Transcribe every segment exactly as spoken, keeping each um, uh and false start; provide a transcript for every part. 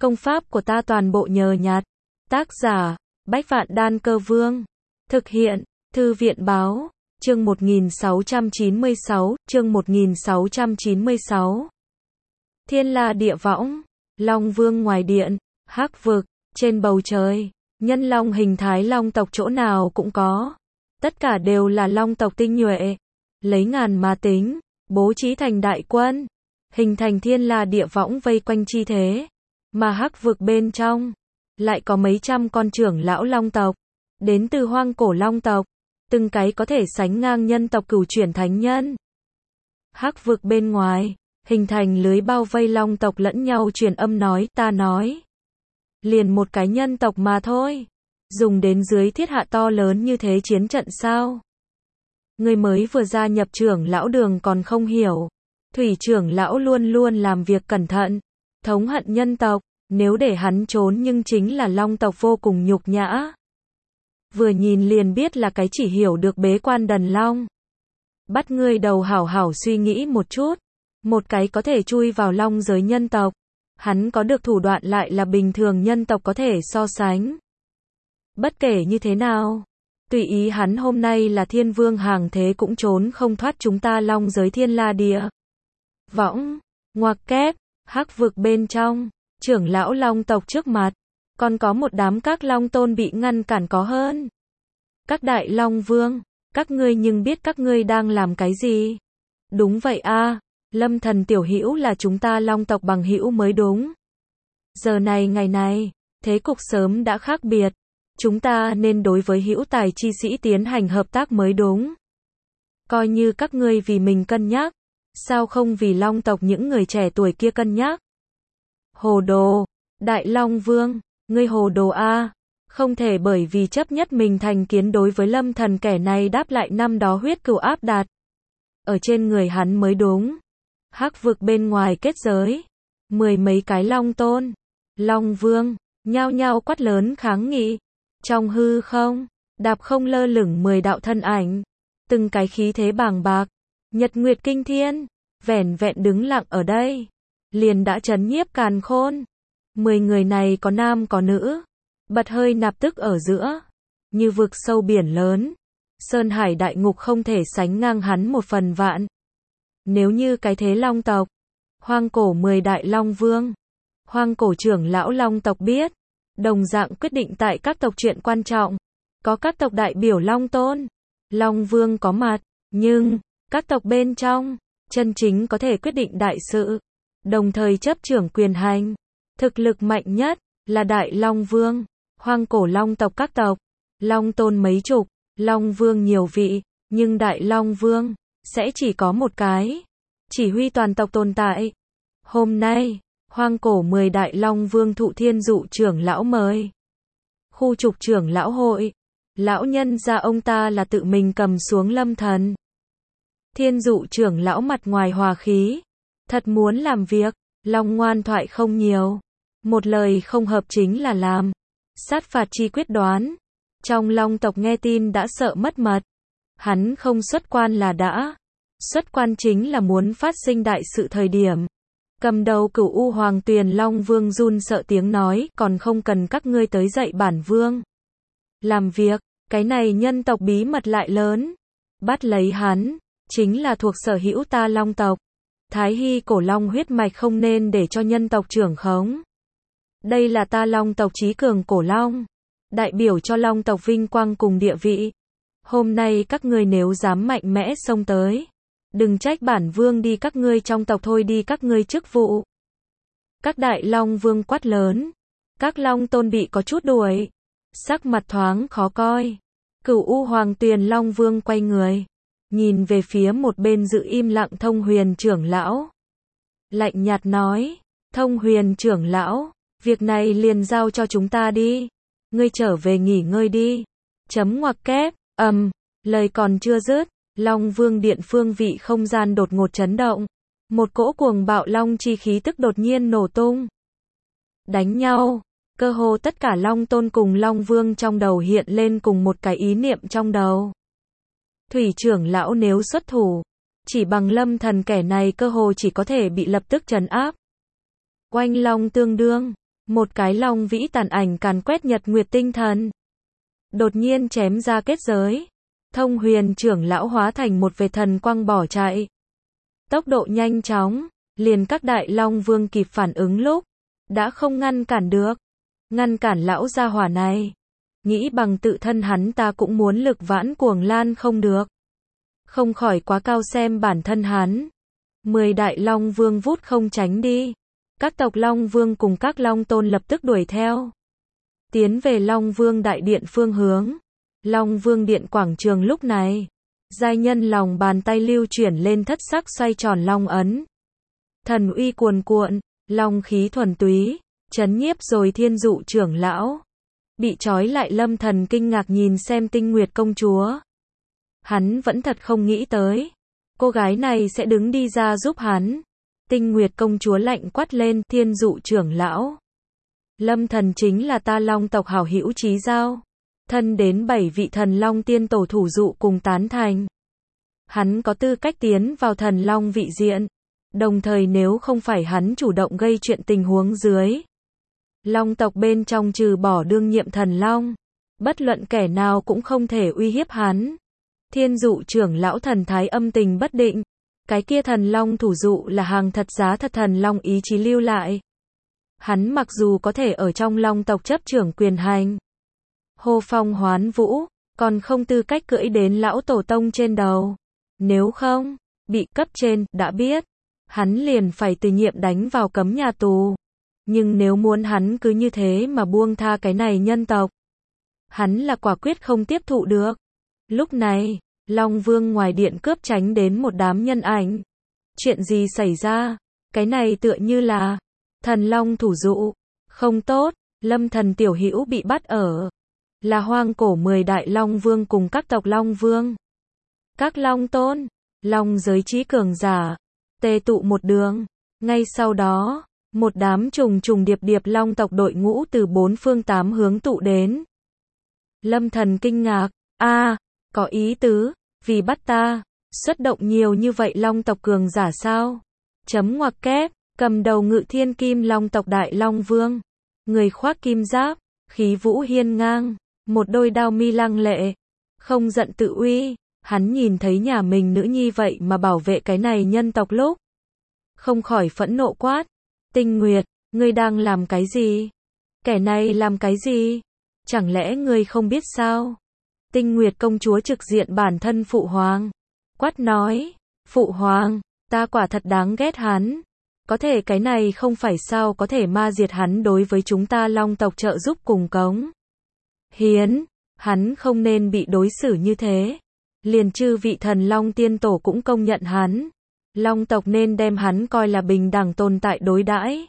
Công pháp của ta toàn bộ nhờ nhặt. Tác giả, Bách Vạn Đan Cơ Vương. Thực hiện, Thư viện Báo. Chương một nghìn sáu trăm chín mươi sáu, chương một nghìn sáu trăm chín mươi sáu. Thiên La Địa Võng, Long Vương ngoài điện, Hắc Vực, trên bầu trời, nhân long hình thái long tộc chỗ nào cũng có. Tất cả đều là long tộc tinh nhuệ, lấy ngàn mà tính, bố trí thành đại quân, hình thành Thiên La Địa Võng vây quanh chi thế. Mà Hắc Vực bên trong, lại có mấy trăm con trưởng lão long tộc, đến từ hoang cổ long tộc, từng cái có thể sánh ngang nhân tộc cửu chuyển thánh nhân. Hắc Vực bên ngoài, hình thành lưới bao vây long tộc lẫn nhau truyền âm nói ta nói. Liền một cái nhân tộc mà thôi, dùng đến dưới thiết hạ to lớn như thế chiến trận sao? Người mới vừa gia nhập trưởng lão đường còn không hiểu. Thủy trưởng lão luôn luôn làm việc cẩn thận, thống hận nhân tộc, nếu để hắn trốn nhưng chính là long tộc vô cùng nhục nhã. Vừa nhìn liền biết là cái chỉ hiểu được bế quan đần long. Bắt ngươi đầu hảo hảo suy nghĩ một chút, một cái có thể chui vào long giới nhân tộc, hắn có được thủ đoạn lại là bình thường nhân tộc có thể so sánh. Bất kể như thế nào, tùy ý hắn hôm nay là thiên vương hàng thế cũng trốn không thoát chúng ta long giới Thiên La Địa Võng. Ngoặc kép, Hắc Vực bên trong, trưởng lão long tộc trước mặt, còn có một đám các long tôn bị ngăn cản có hơn. Các đại long vương, các ngươi nhưng biết các ngươi đang làm cái gì? Đúng vậy a, Lâm Thần tiểu hữu là chúng ta long tộc bằng hữu mới đúng. Giờ này ngày này, thế cục sớm đã khác biệt, chúng ta nên đối với hữu tài chi sĩ tiến hành hợp tác mới đúng. Coi như các ngươi vì mình cân nhắc, sao không vì long tộc những người trẻ tuổi kia cân nhắc? Hồ đồ, đại long vương, ngươi hồ đồ a, không thể bởi vì chấp nhất mình thành kiến đối với Lâm Thần kẻ này đáp lại năm đó huyết cừu áp đặt ở trên người hắn mới đúng. Hắc Vực bên ngoài kết giới, mười mấy cái long tôn, long vương, nhao nhao quát lớn kháng nghị. Trong hư không, đạp không lơ lửng mười đạo thân ảnh, từng cái khí thế bàng bạc, nhật nguyệt kinh thiên, vẻn vẹn đứng lặng ở đây, liền đã chấn nhiếp càn khôn. Mười người này có nam có nữ, bật hơi nạp tức ở giữa, như vực sâu biển lớn, sơn hải đại ngục không thể sánh ngang hắn một phần vạn. Nếu như cái thế long tộc, hoang cổ mười đại long vương, hoang cổ trưởng lão long tộc biết, đồng dạng quyết định tại các tộc chuyện quan trọng, có các tộc đại biểu long tôn, long vương có mặt, nhưng, các tộc bên trong, chân chính có thể quyết định đại sự, đồng thời chấp trưởng quyền hành, thực lực mạnh nhất, là đại long vương, hoang cổ long tộc các tộc, long tôn mấy chục, long vương nhiều vị, nhưng đại long vương, sẽ chỉ có một cái, chỉ huy toàn tộc tồn tại. Hôm nay, hoang cổ mười đại long vương thụ thiên dụ trưởng lão mời. Khu trục trưởng lão hội, lão nhân gia ông ta là tự mình cầm xuống Lâm Thần. Thiên dụ trưởng lão mặt ngoài hòa khí, thật muốn làm việc, long ngoan thoại không nhiều, một lời không hợp chính là làm, sát phạt chi quyết đoán. Trong long tộc nghe tin đã sợ mất mật, hắn không xuất quan là đã, xuất quan chính là muốn phát sinh đại sự thời điểm. Cầm đầu Cửu U Hoàng Tuyền Long Vương run sợ tiếng nói, còn không cần các ngươi tới dạy bản vương làm việc, cái này nhân tộc bí mật lại lớn, bắt lấy hắn, chính là thuộc sở hữu ta long tộc. Thái Hy cổ long huyết mạch không nên để cho nhân tộc trưởng khống. Đây là ta long tộc chí cường cổ long, đại biểu cho long tộc vinh quang cùng địa vị. Hôm nay các ngươi nếu dám mạnh mẽ xông tới, đừng trách bản vương đi các ngươi trong tộc thôi đi các ngươi chức vụ. Các đại long vương quát lớn, các long tôn bị có chút đuổi, sắc mặt thoáng khó coi. Cửu U Hoàng Tuyền Long Vương quay người, nhìn về phía một bên giữ im lặng Thông Huyền trưởng lão. Lạnh nhạt nói, Thông Huyền trưởng lão, việc này liền giao cho chúng ta đi, ngươi trở về nghỉ ngơi đi. Chấm ngoặc kép, ầm, um, lời còn chưa dứt, Long Vương điện phương vị không gian đột ngột chấn động, một cỗ cuồng bạo long chi khí tức đột nhiên nổ tung. Đánh nhau, cơ hồ tất cả long tôn cùng long vương trong đầu hiện lên cùng một cái ý niệm trong đầu. Thủy trưởng lão nếu xuất thủ, chỉ bằng Lâm Thần kẻ này cơ hồ chỉ có thể bị lập tức trấn áp. Oanh long tương đương, Một cái long vĩ tàn ảnh càn quét nhật nguyệt tinh thần. Đột nhiên chém ra kết giới. Thông huyền trưởng lão hóa thành một vệt thần quang bỏ chạy. Tốc độ nhanh chóng, liền các đại long vương kịp phản ứng lúc, đã không ngăn cản được. Ngăn cản lão gia hỏa này. Nghĩ bằng tự thân hắn ta cũng muốn lực vãn cuồng lan không được. Không khỏi quá cao xem bản thân hắn. Mười đại long vương vút không tránh đi. Các tộc long vương cùng các long tôn lập tức đuổi theo. Tiến về long vương đại điện phương hướng. Long vương điện quảng trường lúc này. Giai nhân lòng bàn tay lưu chuyển lên thất sắc xoay tròn long ấn. Thần uy cuồn cuộn, long khí thuần túy, chấn nhiếp rồi thiên dụ trưởng lão. Bị trói lại Lâm Thần kinh ngạc nhìn xem Tinh Nguyệt công chúa. Hắn vẫn thật không nghĩ tới. Cô gái này sẽ đứng đi ra giúp hắn. Tinh Nguyệt công chúa lạnh quát lên, thiên dụ trưởng lão. Lâm Thần chính là ta long tộc hảo hữu chí giao. Thân đến bảy vị thần long tiên tổ thủ dụ cùng tán thành. Hắn có tư cách tiến vào thần long vị diện. Đồng thời nếu không phải hắn chủ động gây chuyện tình huống dưới. Long tộc bên trong trừ bỏ đương nhiệm thần long. Bất luận kẻ nào cũng không thể uy hiếp hắn. Thiên dụ trưởng lão thần thái âm tình bất định. Cái kia thần long thủ dụ là hàng thật giá thật thần long ý chí lưu lại. Hắn mặc dù có thể ở trong long tộc chấp trưởng quyền hành. Hô phong hoán vũ, còn không tư cách cưỡi đến lão tổ tông trên đầu. Nếu không, bị cấp trên đã biết, hắn liền phải từ nhiệm đánh vào cấm nhà tù. Nhưng nếu muốn hắn cứ như thế mà buông tha cái này nhân tộc, hắn là quả quyết không tiếp thụ được. Lúc này, Long Vương ngoài điện cướp tránh đến một đám nhân ảnh. Chuyện gì xảy ra? Cái này tựa như là thần long thủ dụ. Không tốt, Lâm Thần tiểu hữu bị bắt ở là hoang cổ mười đại long vương cùng các tộc long vương. Các long tôn, long giới trí cường giả, tề tụ một đường. Ngay sau đó, một đám trùng trùng điệp điệp long tộc đội ngũ từ bốn phương tám hướng tụ đến. Lâm Thần kinh ngạc, a, có ý tứ, vì bắt ta, xuất động nhiều như vậy long tộc cường giả sao? Chấm ngoặc kép, cầm đầu ngự thiên kim long tộc đại long vương. Người khoác kim giáp, khí vũ hiên ngang, một đôi đao mi lăng lệ, không giận tự uy. Hắn nhìn thấy nhà mình nữ nhi vậy mà bảo vệ cái này nhân tộc lúc. Không khỏi phẫn nộ quát. Tinh Nguyệt, ngươi đang làm cái gì? Kẻ này làm cái gì? Chẳng lẽ ngươi không biết sao? Tinh Nguyệt công chúa trực diện bản thân phụ hoàng. Quát nói, phụ hoàng, ta quả thật đáng ghét hắn. Có thể cái này không phải sao có thể ma diệt hắn đối với chúng ta long tộc trợ giúp cùng cống hiến. Hắn không nên bị đối xử như thế. Liền chư vị thần long tiên tổ cũng công nhận hắn. Long tộc nên đem hắn coi là bình đẳng tồn tại đối đãi.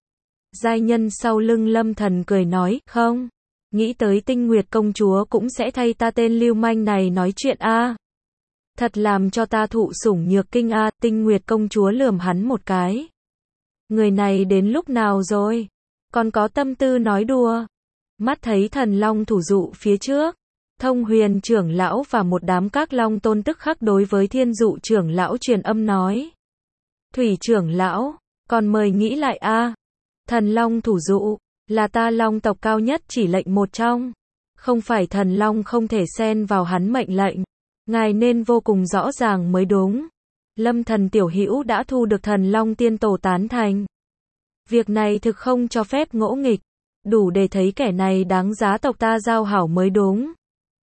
Giai nhân sau lưng Lâm Thần cười nói, không, nghĩ tới Tinh Nguyệt công chúa cũng sẽ thay ta tên lưu manh này nói chuyện a. À. Thật làm cho ta thụ sủng nhược kinh a. À. Tinh Nguyệt công chúa lườm hắn một cái. Người này đến lúc nào rồi? Còn có tâm tư nói đùa. Mắt thấy thần long thủ dụ phía trước. Thông huyền trưởng lão và một đám các long tôn tức khắc đối với thiên dụ trưởng lão truyền âm nói. Thủy trưởng lão, còn mời nghĩ lại a. À. Thần long thủ dụ, là ta long tộc cao nhất chỉ lệnh một trong. Không phải thần long không thể xen vào hắn mệnh lệnh. Ngài nên vô cùng rõ ràng mới đúng. Lâm Thần tiểu hữu đã thu được thần long tiên tổ tán thành. Việc này thực không cho phép ngỗ nghịch. Đủ để thấy kẻ này đáng giá tộc ta giao hảo mới đúng.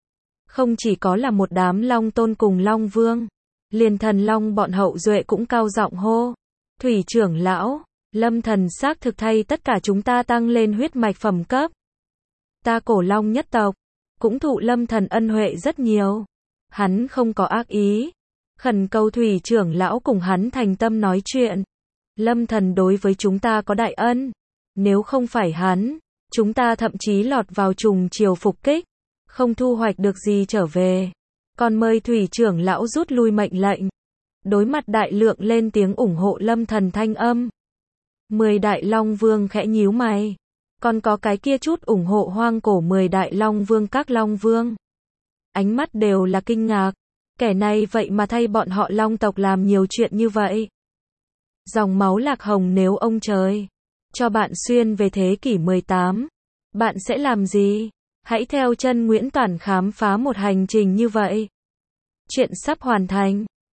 Không chỉ có là một đám long tôn cùng long vương. Liền thần long bọn hậu duệ cũng cao giọng hô. Thủy trưởng lão, Lâm Thần xác thực thay tất cả chúng ta tăng lên huyết mạch phẩm cấp. Ta cổ long nhất tộc, cũng thụ Lâm Thần ân huệ rất nhiều. Hắn không có ác ý. Khẩn cầu Thủy trưởng lão cùng hắn thành tâm nói chuyện. Lâm Thần đối với chúng ta có đại ân. Nếu không phải hắn, chúng ta thậm chí lọt vào trùng chiều phục kích. Không thu hoạch được gì trở về. Còn mời Thủy trưởng lão rút lui mệnh lệnh. Đối mặt đại lượng lên tiếng ủng hộ Lâm Thần thanh âm. Mười đại long vương khẽ nhíu mày. Còn có cái kia chút ủng hộ hoang cổ mười đại long vương các long vương. Ánh mắt đều là kinh ngạc. Kẻ này vậy mà thay bọn họ long tộc làm nhiều chuyện như vậy. Dòng máu lạc hồng nếu ông trời. cho bạn xuyên về thế kỷ mười tám. Bạn sẽ làm gì? Hãy theo chân Nguyễn Toản khám phá một hành trình như vậy. Chuyện sắp hoàn thành.